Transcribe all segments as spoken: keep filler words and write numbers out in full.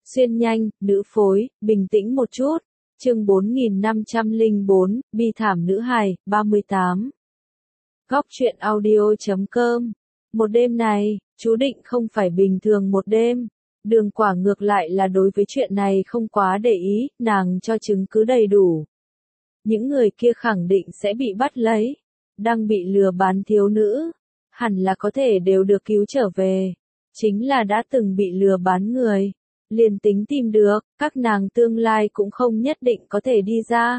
Xuyên nhanh, nữ phối, bình tĩnh một chút. Chương bốn nghìn năm trăm lẻ bốn, bi thảm nữ hài, ba mươi tám. Góc truyện audio chấm com. Một đêm này, chú định không phải bình thường một đêm. Đường Quả ngược lại là đối với chuyện này không quá để ý, nàng cho chứng cứ đầy đủ. Những người kia khẳng định sẽ bị bắt lấy. Đang bị lừa bán thiếu nữ. Hẳn là có thể đều được cứu trở về. Chính là đã từng bị lừa bán người. Liền tính tìm được, các nàng tương lai cũng không nhất định có thể đi ra.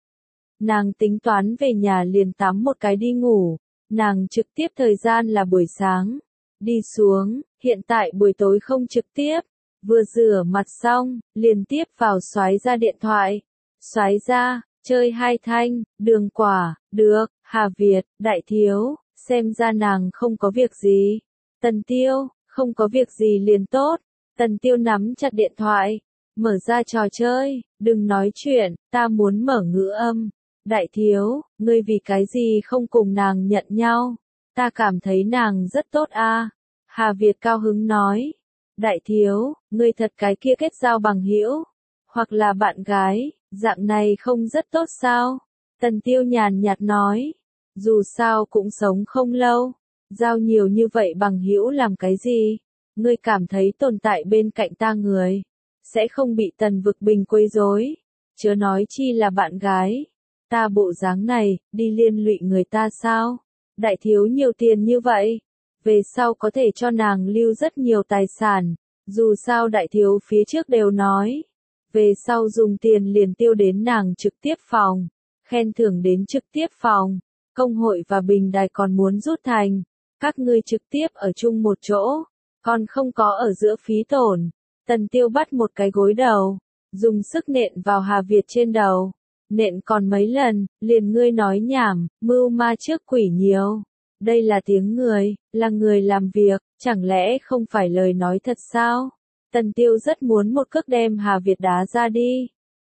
Nàng tính toán về nhà liền tắm một cái đi ngủ. Nàng trực tiếp thời gian là buổi sáng. Đi xuống, hiện tại buổi tối không trực tiếp. Vừa rửa mặt xong, liền tiếp vào xoái ra điện thoại. Xoái ra, chơi hai thanh, Đường Quả, được, Hà Việt, Đại Thiếu, xem ra nàng không có việc gì. Tần Tiêu, không có việc gì liền tốt. Tần Tiêu nắm chặt điện thoại, mở ra trò chơi, đừng nói chuyện, ta muốn mở ngữ âm. Đại Thiếu, ngươi vì cái gì không cùng nàng nhận nhau? Ta cảm thấy nàng rất tốt a. Hà Việt cao hứng nói. Đại Thiếu, ngươi thật cái kia kết giao bằng hữu, hoặc là bạn gái, dạng này không rất tốt sao? Tần Tiêu nhàn nhạt nói. Dù sao cũng sống không lâu, giao nhiều như vậy bằng hữu làm cái gì? Ngươi cảm thấy tồn tại bên cạnh ta người, sẽ không bị Tần Vực Bình quấy rối, chớ nói chi là bạn gái. Ta bộ dáng này, đi liên lụy người ta sao? Đại Thiếu nhiều tiền như vậy, về sau có thể cho nàng lưu rất nhiều tài sản, dù sao Đại Thiếu phía trước đều nói, về sau dùng tiền liền tiêu đến nàng trực tiếp phòng, khen thưởng đến trực tiếp phòng, công hội và bình đài còn muốn rút thành, các ngươi trực tiếp ở chung một chỗ. Còn không có ở giữa phí tổn. Tần Tiêu bắt một cái gối đầu, dùng sức nện vào Hà Việt trên đầu. Nện còn mấy lần, liền ngươi nói nhảm, mưu ma trước quỷ nhiều. Đây là tiếng người, là người làm việc, chẳng lẽ không phải lời nói thật sao? Tần Tiêu rất muốn một cước đem Hà Việt đá ra đi.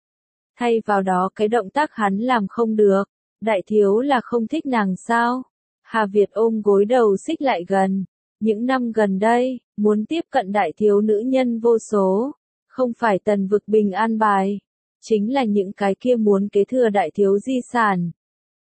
Thay vào đó cái động tác hắn làm không được. Đại Thiếu là không thích nàng sao? Hà Việt ôm gối đầu xích lại gần. Những năm gần đây, muốn tiếp cận Đại Thiếu nữ nhân vô số, không phải Tần Vực Bình an bài, chính là những cái kia muốn kế thừa Đại Thiếu di sản.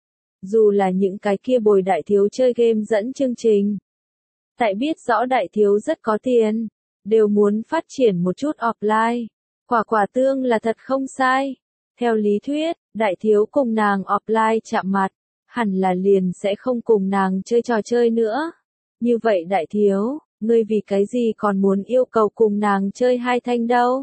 Dù là những cái kia bồi Đại Thiếu chơi game dẫn chương trình. Tại biết rõ Đại Thiếu rất có tiền, đều muốn phát triển một chút offline. Quả quả tương là thật không sai. Theo lý thuyết, Đại Thiếu cùng nàng offline chạm mặt, hẳn là liền sẽ không cùng nàng chơi trò chơi nữa. Như vậy Đại Thiếu, ngươi vì cái gì còn muốn yêu cầu cùng nàng chơi hai thanh đâu?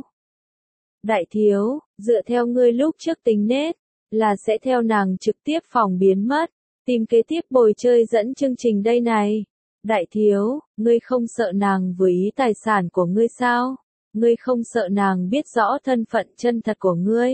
Đại Thiếu, dựa theo ngươi lúc trước tính nết, là sẽ theo nàng trực tiếp phòng biến mất, tìm kế tiếp bồi chơi dẫn chương trình đây này. Đại Thiếu, ngươi không sợ nàng với ý tài sản của ngươi sao? Ngươi không sợ nàng biết rõ thân phận chân thật của ngươi?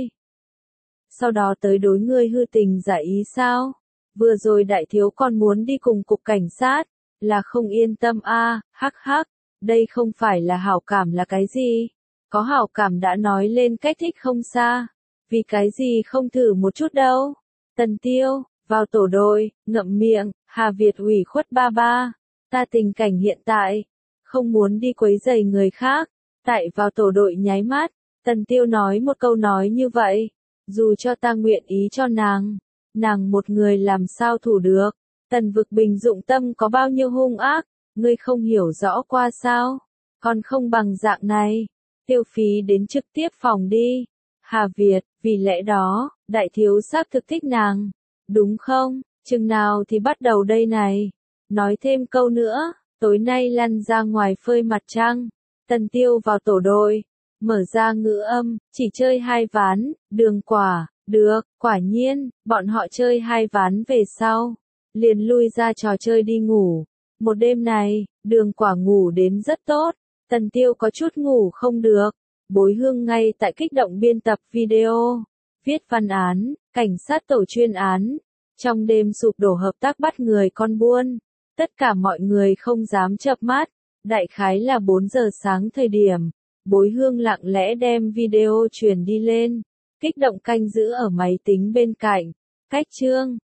Sau đó tới đối ngươi hư tình giả ý sao? Vừa rồi Đại Thiếu còn muốn đi cùng cục cảnh sát. Là không yên tâm a, à, hắc hắc, đây không phải là hảo cảm là cái gì? Có hảo cảm đã nói lên cách thích không xa, vì cái gì không thử một chút đâu? Tần Tiêu, vào tổ đội, ngậm miệng, Hà Việt ủy khuất ba ba, ta tình cảnh hiện tại, không muốn đi quấy rầy người khác, tại vào tổ đội nháy mắt, Tần Tiêu nói một câu nói như vậy, dù cho ta nguyện ý cho nàng, nàng một người làm sao thủ được? Tần Vực Bình dụng tâm có bao nhiêu hung ác, ngươi không hiểu rõ qua sao? Còn không bằng dạng này, tiêu phí đến trực tiếp phòng đi. Hà Việt, vì lẽ đó, Đại Thiếu xác thực thích nàng, đúng không? Chừng nào thì bắt đầu đây này? Nói thêm câu nữa, tối nay lăn ra ngoài phơi mặt trăng. Tần Tiêu vào tổ đội, mở ra ngữ âm, chỉ chơi hai ván, Đường Quả, được, quả nhiên, bọn họ chơi hai ván về sau. Liền lui ra trò chơi đi ngủ. Một đêm này, Đường Quả ngủ đến rất tốt. Tần Tiêu có chút ngủ không được. Bối Hương ngay tại kích động biên tập video, viết văn án, cảnh sát tổ chuyên án. Trong đêm sụp đổ hợp tác bắt người con buôn. Tất cả mọi người không dám chợp mắt. Đại khái là bốn giờ sáng thời điểm. Bối Hương lặng lẽ đem video truyền đi lên. Kích động canh giữ ở máy tính bên cạnh. Cách chương.